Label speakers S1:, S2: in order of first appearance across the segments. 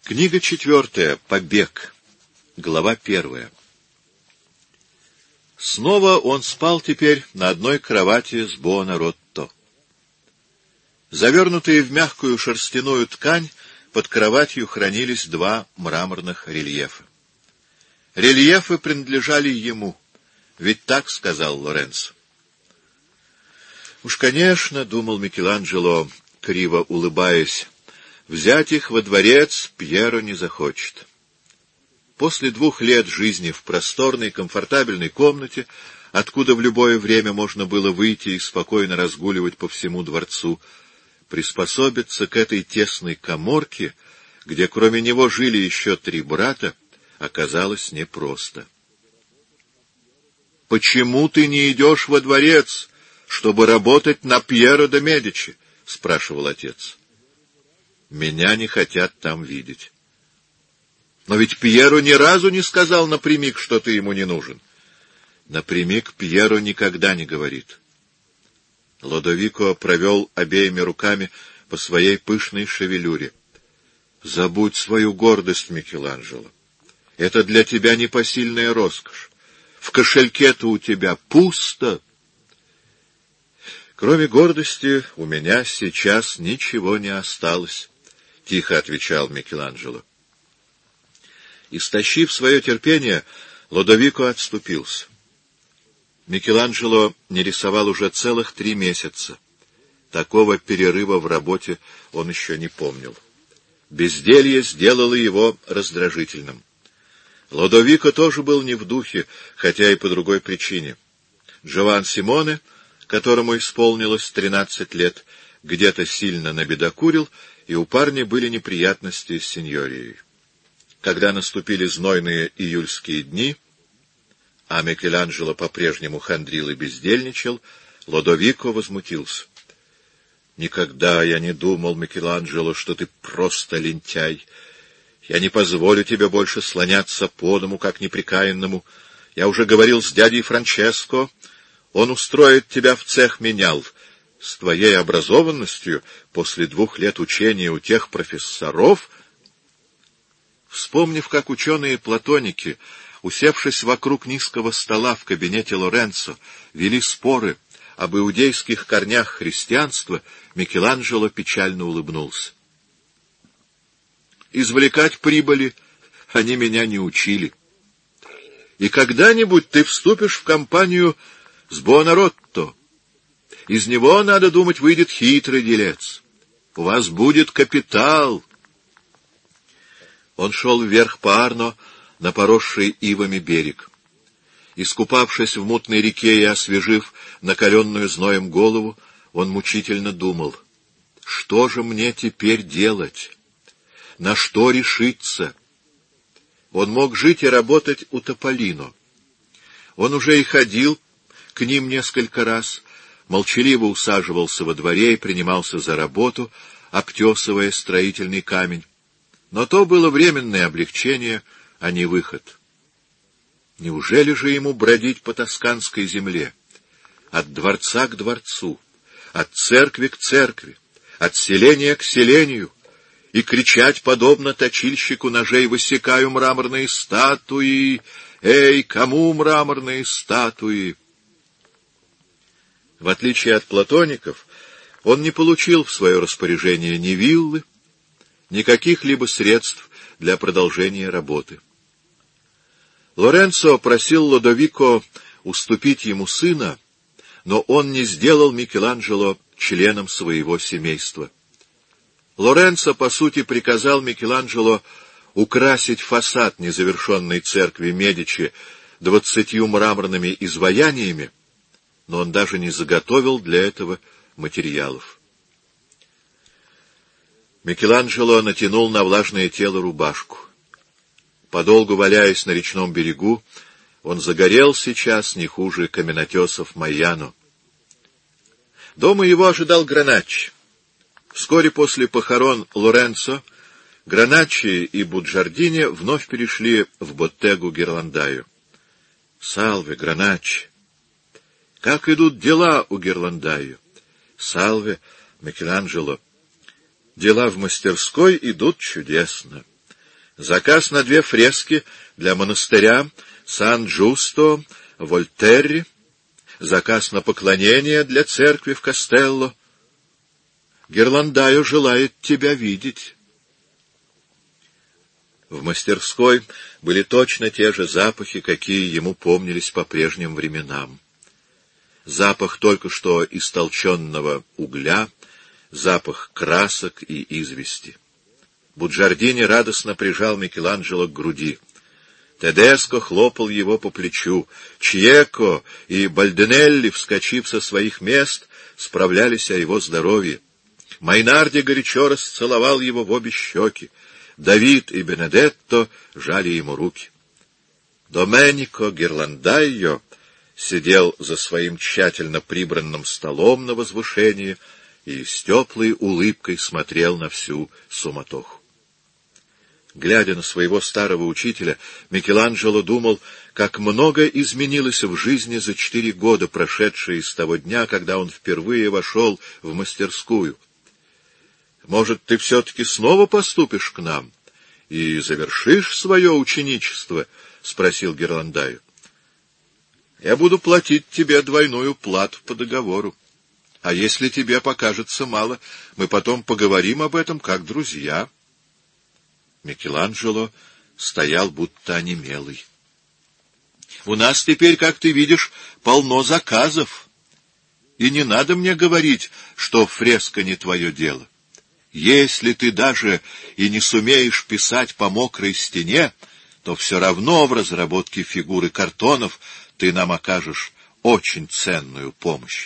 S1: Книга 4. Побег. Глава 1. Снова он спал теперь на одной кровати с Буонаротто. Завернутые в мягкую шерстяную ткань, под кроватью хранились два мраморных рельефа. Рельефы принадлежали ему, ведь так сказал Лоренцо. Уж, конечно, — думал Микеланджело, криво улыбаясь, — взять их во дворец Пьеро не захочет. После 2 лет жизни в просторной, комфортабельной комнате, откуда в любое время можно было выйти и спокойно разгуливать по всему дворцу, приспособиться к этой тесной каморке, где кроме него жили еще 3 брата, оказалось непросто. — Почему ты не идешь во дворец, чтобы работать на Пьеро де Медичи? — спрашивал отец. — Меня не хотят там видеть. Но ведь Пьеро ни разу не сказал напрямик, что ты ему не нужен. Напрямик Пьеро никогда не говорит. Лодовико провел обеими руками по своей пышной шевелюре. — Забудь свою гордость, Микеланджело. Это для тебя непосильная роскошь. В кошельке-то у тебя пусто. — Кроме гордости у меня сейчас ничего не осталось, — тихо отвечал Микеланджело. Истощив свое терпение, Лодовико отступился. Микеланджело не рисовал уже целых 3 месяца. Такого перерыва в работе он еще не помнил. Безделье сделало его раздражительным. Лодовико тоже был не в духе, хотя и по другой причине. Джован Симоне, которому исполнилось 13 лет, где-то сильно набедокурил, и у парня были неприятности с сеньорией. Когда наступили знойные июльские дни, а Микеланджело по-прежнему хандрил и бездельничал, Лодовико возмутился. — Никогда я не думал, Микеланджело, что ты просто лентяй. Я не позволю тебе больше слоняться по дому, как непрекаянному. Я уже говорил с дядей Франческо. Он устроит тебя в цех менял. С твоей образованностью после 2 лет учения у тех профессоров... Вспомнив, как ученые-платоники, усевшись вокруг низкого стола в кабинете Лоренцо, вели споры об иудейских корнях христианства, Микеланджело печально улыбнулся. Извлекать прибыли они меня не учили. И когда-нибудь ты вступишь в компанию с Буонаротто. Из него, надо думать, выйдет хитрый делец. У вас будет капитал. Он шел вверх по Арно на поросший ивами берег. Искупавшись в мутной реке и освежив накаленную зноем голову, он мучительно думал: что же мне теперь делать? На что решиться? Он мог жить и работать у Тополино. Он уже и ходил к ним несколько раз, молчаливо усаживался во дворе и принимался за работу, обтесывая строительный камень. Но то было временное облегчение, а не выход. Неужели же ему бродить по тосканской земле, от дворца к дворцу, от церкви к церкви, от селения к селению, и кричать, подобно точильщику ножей: «Высекаю мраморные статуи! Эй, кому мраморные статуи?» В отличие от платоников, он не получил в свое распоряжение ни виллы, ни каких-либо средств для продолжения работы. Лоренцо просил Лодовико уступить ему сына, но он не сделал Микеланджело членом своего семейства. Лоренцо, по сути, приказал Микеланджело украсить фасад незавершенной церкви Медичи 20 мраморными изваяниями, но он даже не заготовил для этого материалов. Микеланджело натянул на влажное тело рубашку. Подолгу валяясь на речном берегу, он загорел сейчас не хуже каменотесов Майяно. Дома его ожидал Граначчи. Вскоре после похорон Лоренцо Граначчи и Буджардини вновь перешли в боттегу Герландаю. — Салве, Граначчи! — Как идут дела у Герландаю? — Салве, Микеланджело! Дела в мастерской идут чудесно. Заказ на 2 фрески для монастыря Сан-Джусто в Вольтерре, заказ на поклонение для церкви в Кастелло. Герландайо желает тебя видеть. В мастерской были точно те же запахи, какие ему помнились по прежним временам. Запах только что истолченного угля, запах красок и извести. Буджардини радостно прижал Микеланджело к груди. Тедеско хлопал его по плечу. Чьеко и Бальдинелли, вскочив со своих мест, справлялись о его здоровье. Майнарди горячо расцеловал его в обе щеки. Давид и Бенедетто жали ему руки. Доменико Герландайо сидел за своим тщательно прибранным столом на возвышении и с теплой улыбкой смотрел на всю суматоху. Глядя на своего старого учителя, Микеланджело думал, как много изменилось в жизни за 4 года, прошедшие с того дня, когда он впервые вошел в мастерскую. «Может, ты все-таки снова поступишь к нам и завершишь свое ученичество?» — спросил Герландайо. «Я буду платить тебе 2 плату по договору. А если тебе покажется мало, мы потом поговорим об этом как друзья». Микеланджело стоял будто онемелый. «У нас теперь, как ты видишь, полно заказов. И не надо мне говорить, что фреска не твое дело. Если ты даже и не сумеешь писать по мокрой стене, то все равно в разработке фигуры картонов ты нам окажешь очень ценную помощь».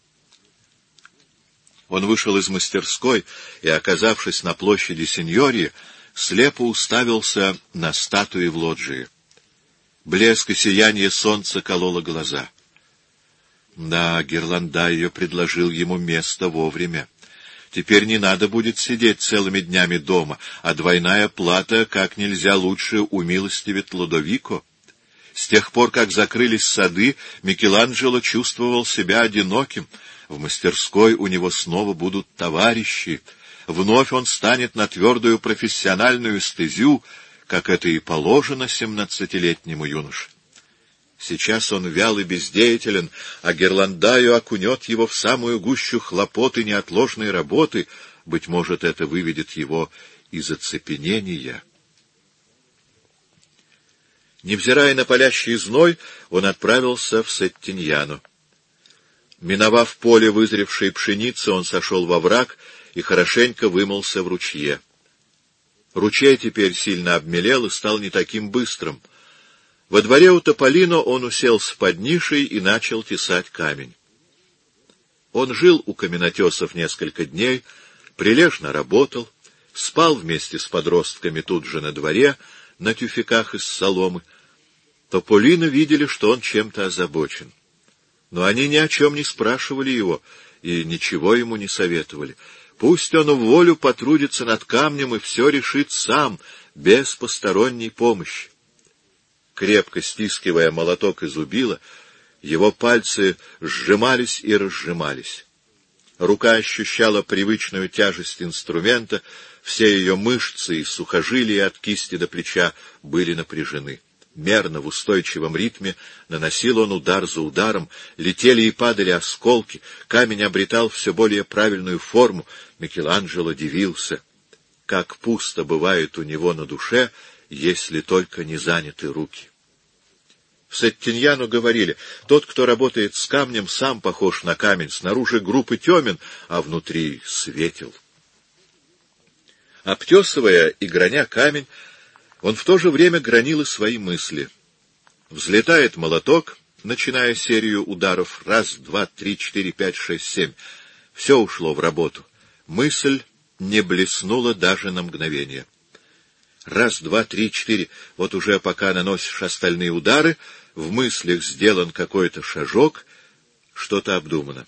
S1: Он вышел из мастерской и, оказавшись на площади Синьории, слепо уставился на статуи в лоджии. Блеск и сияние солнца кололо глаза. Да, Герландайо предложил ему место вовремя. Теперь не надо будет сидеть целыми днями дома, а 2 плата как нельзя лучше умилостивит Лодовико. С тех пор, как закрылись сады, Микеланджело чувствовал себя одиноким. В мастерской у него снова будут товарищи. Вновь он станет на твердую профессиональную стезю, как это и положено 17-летнему юноше. Сейчас он вял и бездеятелен, а Герландайо окунет его в самую гущу хлопот и неотложной работы. Быть может, это выведет его из оцепенения. Невзирая на палящий зной, он отправился в Сеттиньяно. Миновав поле вызревшей пшеницы, он сошел во враг и хорошенько вымылся в ручье. Ручей теперь сильно обмелел и стал не таким быстрым. Во дворе у Тополино он уселся под нишей и начал тесать камень. Он жил у каменотесов несколько дней, прилежно работал, спал вместе с подростками тут же на дворе, на тюфяках из соломы. Тополино видели, что он чем-то озабочен. Но они ни о чем не спрашивали его и ничего ему не советовали. Пусть он в волю потрудится над камнем и все решит сам, без посторонней помощи. Крепко стискивая молоток и зубило, его пальцы сжимались и разжимались. Рука ощущала привычную тяжесть инструмента, все ее мышцы и сухожилия от кисти до плеча были напряжены. Мерно, в устойчивом ритме наносил он удар за ударом, летели и падали осколки, камень обретал все более правильную форму. Микеланджело дивился, как пусто бывает у него на душе, если только не заняты руки. В Сеттиньяно говорили, тот, кто работает с камнем, сам похож на камень, снаружи груб и темен, а внутри светел. Обтесывая и граня камень, он в то же время гранил и свои мысли. Взлетает молоток, начиная серию ударов, 1, 2, 3, 4, 5, 6, 7. Все ушло в работу. Мысль не блеснула даже на мгновение. 1, 2, 3, 4. Вот уже пока наносишь остальные удары, в мыслях сделан какой-то шажок, что-то обдумано.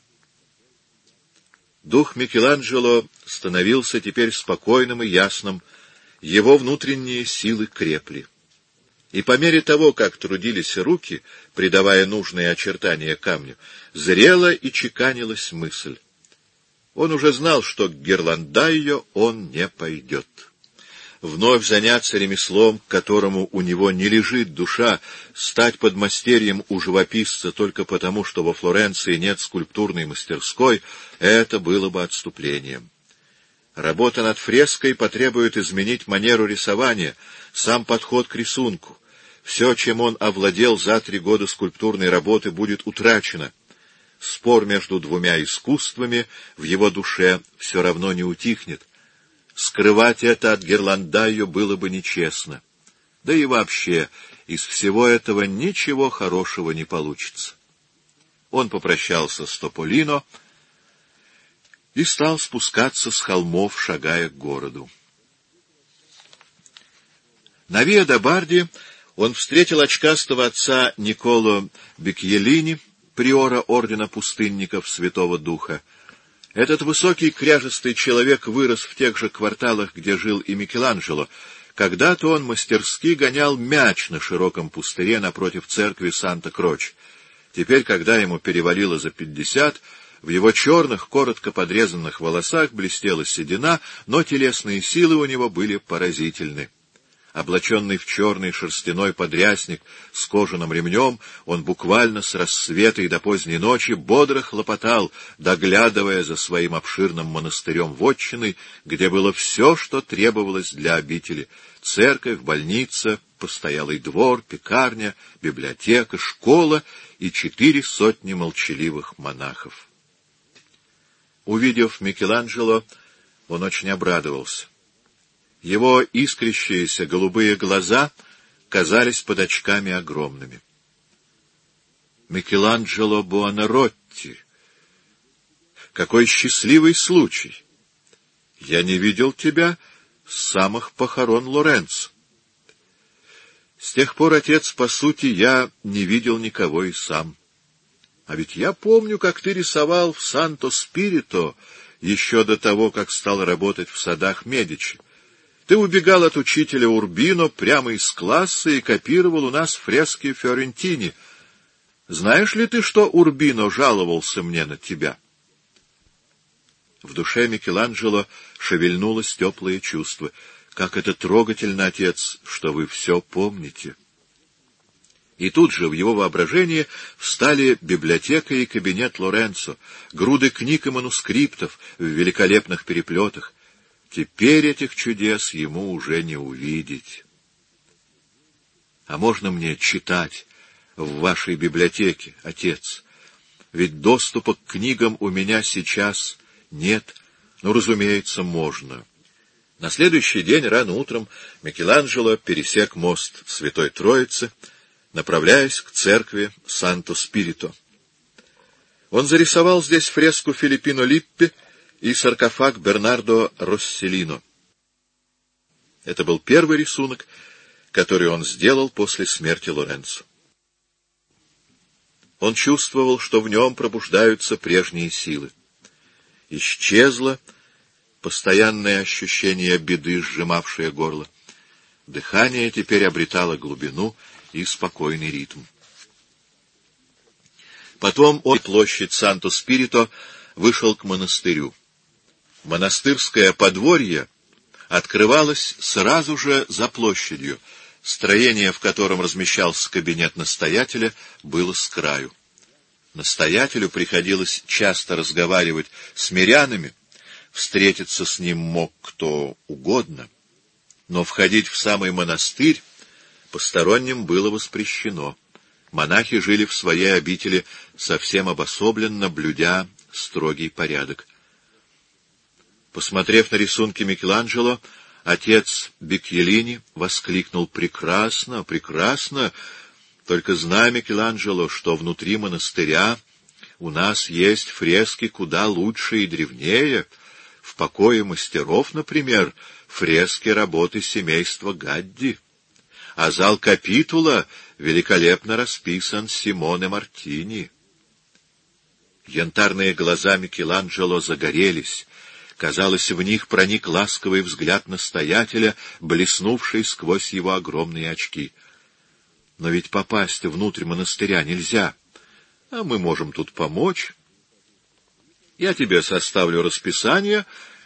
S1: Дух Микеланджело становился теперь спокойным и ясным, его внутренние силы крепли. И по мере того, как трудились руки, придавая нужные очертания камню, зрела и чеканилась мысль. Он уже знал, что к Герландайо он не пойдет. вновь заняться ремеслом, к которому у него не лежит душа, стать подмастерьем у живописца только потому, что во Флоренции нет скульптурной мастерской, это было бы отступлением. Работа над фреской потребует изменить манеру рисования, сам подход к рисунку. Все, чем он овладел за 3 года скульптурной работы, будет утрачено. Спор между двумя искусствами в его душе все равно не утихнет. Скрывать это от Герландайо было бы нечестно. Да и вообще, из всего этого ничего хорошего не получится. Он попрощался с Тополино и стал спускаться с холмов, шагая к городу. На Виа-да-Барди он встретил очкастого отца Николо Бикьелини, приора ордена пустынников Святого Духа. Этот высокий кряжестый человек вырос в тех же кварталах, где жил и Микеланджело. Когда-то он мастерски гонял мяч на широком пустыре напротив церкви Санта-Кроч. Теперь, когда ему перевалило за 50, в его черных, коротко подрезанных волосах блестела седина, но телесные силы у него были поразительны. Облаченный в черный шерстяной подрясник с кожаным ремнем, он буквально с рассвета и до поздней ночи бодро хлопотал, доглядывая за своим обширным монастырем-вотчиной, где было все, что требовалось для обители: церковь, больница, постоялый двор, пекарня, библиотека, школа и 400 молчаливых монахов. Увидев Микеланджело, он очень обрадовался. Его искрящиеся голубые глаза казались под очками огромными. «Микеланджело Буонаротти! Какой счастливый случай! Я не видел тебя с самых похорон Лоренцо. С тех пор, отец, по сути, я не видел никого и сам. А ведь я помню, как ты рисовал в Санто-Спирито еще до того, как стал работать в садах Медичи. Ты убегал от учителя Урбино прямо из класса и копировал у нас фрески Фиорентини. Знаешь ли ты, что Урбино жаловался мне на тебя?» В душе Микеланджело шевельнулось теплое чувство. «Как это трогательно, отец, что вы все помните!» И тут же в его воображении встали библиотека и кабинет Лоренцо, груды книг и манускриптов в великолепных переплетах. Теперь этих чудес ему уже не увидеть. «А можно мне читать в вашей библиотеке, отец? Ведь доступа к книгам у меня сейчас нет». «Ну, разумеется, можно». На следующий день рано утром Микеланджело пересек мост Святой Троицы, направляясь к церкви Санто-Спирито. Он зарисовал здесь фреску Филиппино Липпи и саркофаг Бернардо Росселино. Это был первый рисунок, который он сделал после смерти Лоренцо. Он чувствовал, что в нем пробуждаются прежние силы. Исчезло постоянное ощущение беды, сжимавшее горло. Дыхание теперь обретало глубину и спокойный ритм. Потом он, площадь Санто-Спирито, вышел к монастырю. Монастырское подворье открывалось сразу же за площадью. Строение, в котором размещался кабинет настоятеля, было с краю. Настоятелю приходилось часто разговаривать с мирянами, встретиться с ним мог кто угодно, но входить в самый монастырь посторонним было воспрещено. Монахи жили в своей обители совсем обособленно, блюдя строгий порядок. Посмотрев на рисунки Микеланджело, отец Бикьелини воскликнул: «Прекрасно, прекрасно! Только знай, Микеланджело, что внутри монастыря у нас есть фрески куда лучше и древнее. В покое мастеров, например, фрески работы семейства Гадди. А зал капитула великолепно расписан Симоне Мартини». Янтарные глаза Микеланджело загорелись. Казалось, в них проник ласковый взгляд настоятеля, блеснувший сквозь его огромные очки. «Но ведь попасть внутрь монастыря нельзя. А мы можем тут помочь. Я тебе составлю расписание,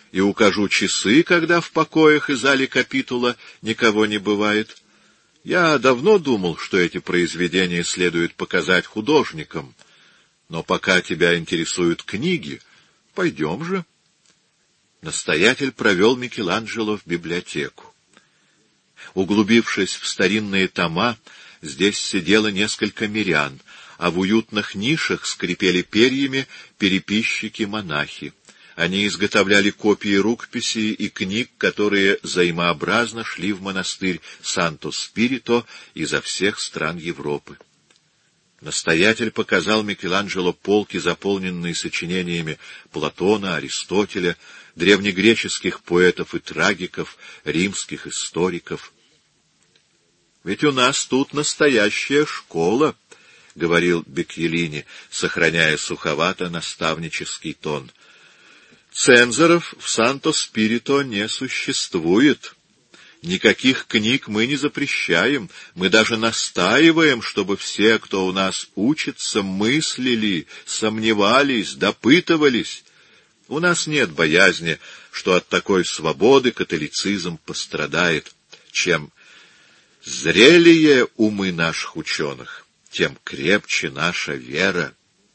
S1: и укажу часы, когда в покоях и зале капитула никого не бывает. Я давно думал, что эти произведения следует показать художникам, но пока тебя интересуют книги, пойдем же. Настоятель провел Микеланджело в библиотеку. Углубившись в старинные тома, здесь сидело несколько мирян, а в уютных нишах скрипели перьями переписчики-монахи. Они изготовляли копии рукописей и книг, которые взаимообразно шли в монастырь Санто-Спирито изо всех стран Европы. Настоятель показал Микеланджело полки, заполненные сочинениями Платона, Аристотеля, древнегреческих поэтов и трагиков, римских историков. «Ведь у нас тут настоящая школа», — говорил Беккелини, сохраняя суховато-наставнический тон. «Цензоров в Санто-Спирито не существует. Никаких книг мы не запрещаем, мы даже настаиваем, чтобы все, кто у нас учится, мыслили, сомневались, допытывались. У нас нет боязни, что от такой свободы католицизм пострадает. Чем зрелее умы наших ученых, тем крепче наша вера».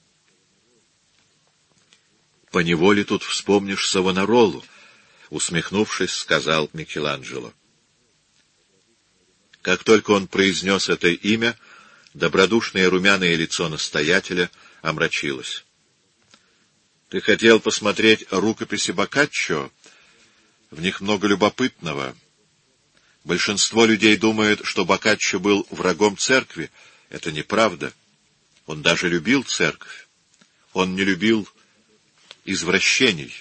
S1: «Поневоле тут вспомнишь Савонаролу», — усмехнувшись, сказал Микеланджело. Как только он произнес это имя, добродушное румяное лицо настоятеля омрачилось. «Ты хотел посмотреть рукописи Боккаччо? В них много любопытного. Большинство людей думает, что Боккаччо был врагом церкви. Это неправда. Он даже любил церковь. Он не любил извращений.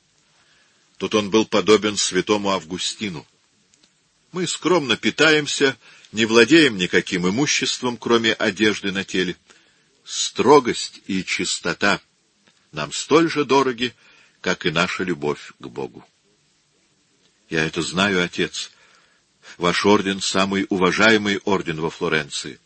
S1: Тут он был подобен святому Августину. Мы скромно питаемся, не владеем никаким имуществом, кроме одежды на теле. Строгость и чистота нам столь же дороги, как и наша любовь к Богу. Я это знаю, отец. Ваш орден — самый уважаемый орден во Флоренции.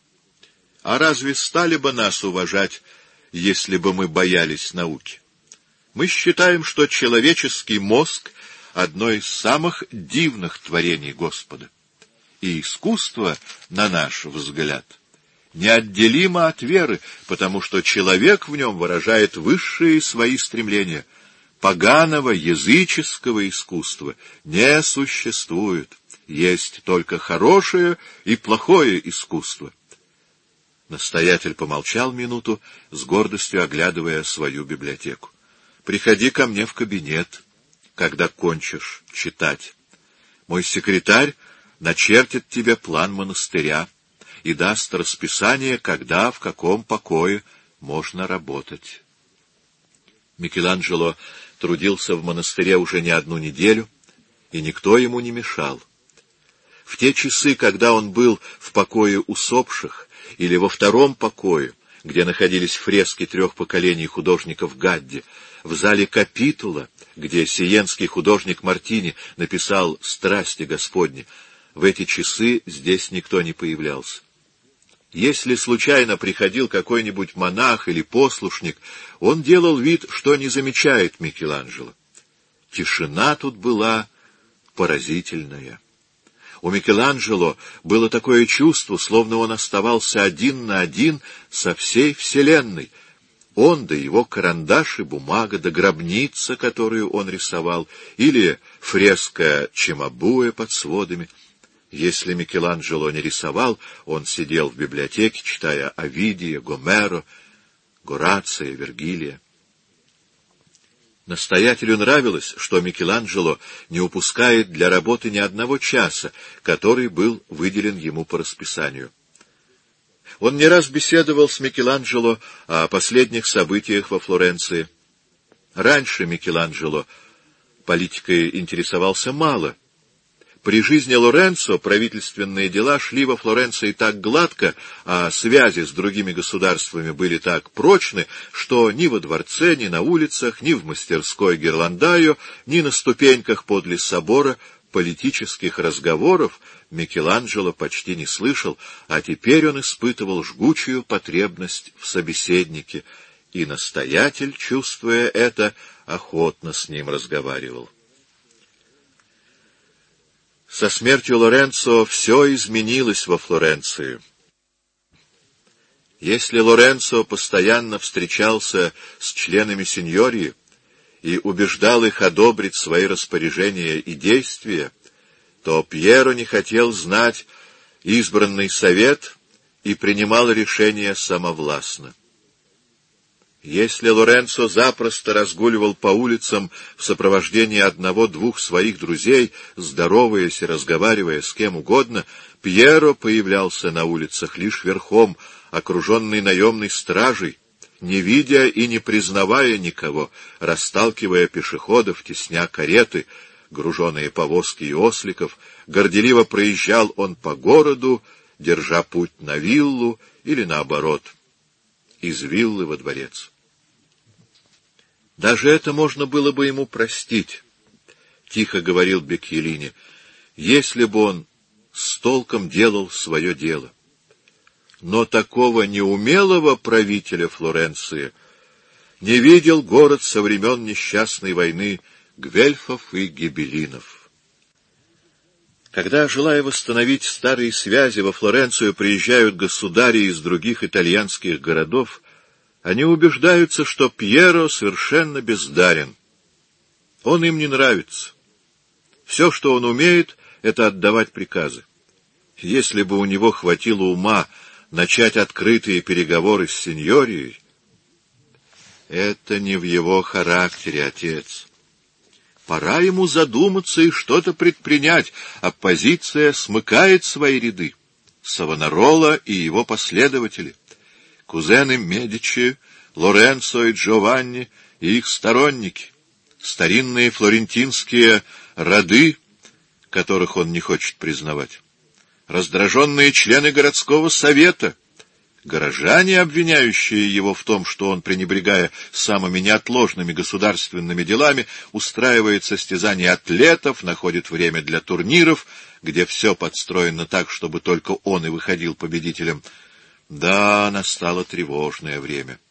S1: А разве стали бы нас уважать, если бы мы боялись науки? Мы считаем, что человеческий мозг — одно из самых дивных творений Господа. И искусство, на наш взгляд, неотделимо от веры, потому что человек в нем выражает высшие свои стремления. Поганого, языческого искусства не существует. Есть только хорошее и плохое искусство. Настоятель помолчал минуту, с гордостью оглядывая свою библиотеку. «Приходи ко мне в кабинет, когда кончишь читать. Мой секретарь начертит тебе план монастыря и даст расписание, когда, в каком покое можно работать». Микеланджело трудился в монастыре уже не одну неделю, и никто ему не мешал. В те часы, когда он был в покое усопших или во втором покое, где находились фрески 3 поколений художников Гадди, в зале капитула, где сиенский художник Мартини написал «Страсти Господни», в эти часы здесь никто не появлялся. Если случайно приходил какой-нибудь монах или послушник, он делал вид, что не замечает Микеланджело. Тишина тут была поразительная. У Микеланджело было такое чувство, словно он оставался один на один со всей вселенной. Он, да его карандаш и бумага, да гробница, которую он рисовал, или фреска Чимабуэ под сводами. Если Микеланджело не рисовал, он сидел в библиотеке, читая Овидия, Гомеро, Горация, Вергилия. Настоятелю нравилось, что Микеланджело не упускает для работы ни одного часа, который был выделен ему по расписанию. Он не раз беседовал с Микеланджело о последних событиях во Флоренции. Раньше Микеланджело политикой интересовался мало. При жизни Лоренцо правительственные дела шли во Флоренции так гладко, а связи с другими государствами были так прочны, что ни во дворце, ни на улицах, ни в мастерской Герландайо, ни на ступеньках подле собора политических разговоров Микеланджело почти не слышал, а теперь он испытывал жгучую потребность в собеседнике и настоятель, чувствуя это, охотно с ним разговаривал. Со смертью Лоренцо все изменилось во Флоренции. Если Лоренцо постоянно встречался с членами синьории и убеждал их одобрить свои распоряжения и действия, то Пьеро не хотел знать избранный совет и принимал решения самовластно. Если Лоренцо запросто разгуливал по улицам в сопровождении одного-двух своих друзей, здороваясь и разговаривая с кем угодно, Пьеро появлялся на улицах лишь верхом, окруженный наемной стражей, не видя и не признавая никого, расталкивая пешеходов, тесня кареты, груженные повозки и осликов, горделиво проезжал он по городу, держа путь на виллу или, наоборот, из виллы во дворец. Даже это можно было бы ему простить, — тихо говорил Беккелини, — если бы он с толком делал свое дело. Но такого неумелого правителя Флоренции не видел город со времен несчастной войны гвельфов и гибеллинов. Когда, желая восстановить старые связи, во Флоренцию приезжают государи из других итальянских городов, они убеждаются, что Пьеро совершенно бездарен. Он им не нравится. Все, что он умеет, — это отдавать приказы. Если бы у него хватило ума начать открытые переговоры с синьорией, это не в его характере, отец. Пора ему задуматься и что-то предпринять. Оппозиция смыкает свои ряды. Савонарола и его последователи, кузены Медичи, Лоренцо и Джованни и их сторонники, старинные флорентинские роды, которых он не хочет признавать, раздраженные члены городского совета, горожане, обвиняющие его в том, что он, пренебрегая самыми неотложными государственными делами, устраивает состязания атлетов, находит время для турниров, где все подстроено так, чтобы только он и выходил победителем. Да, настало тревожное время.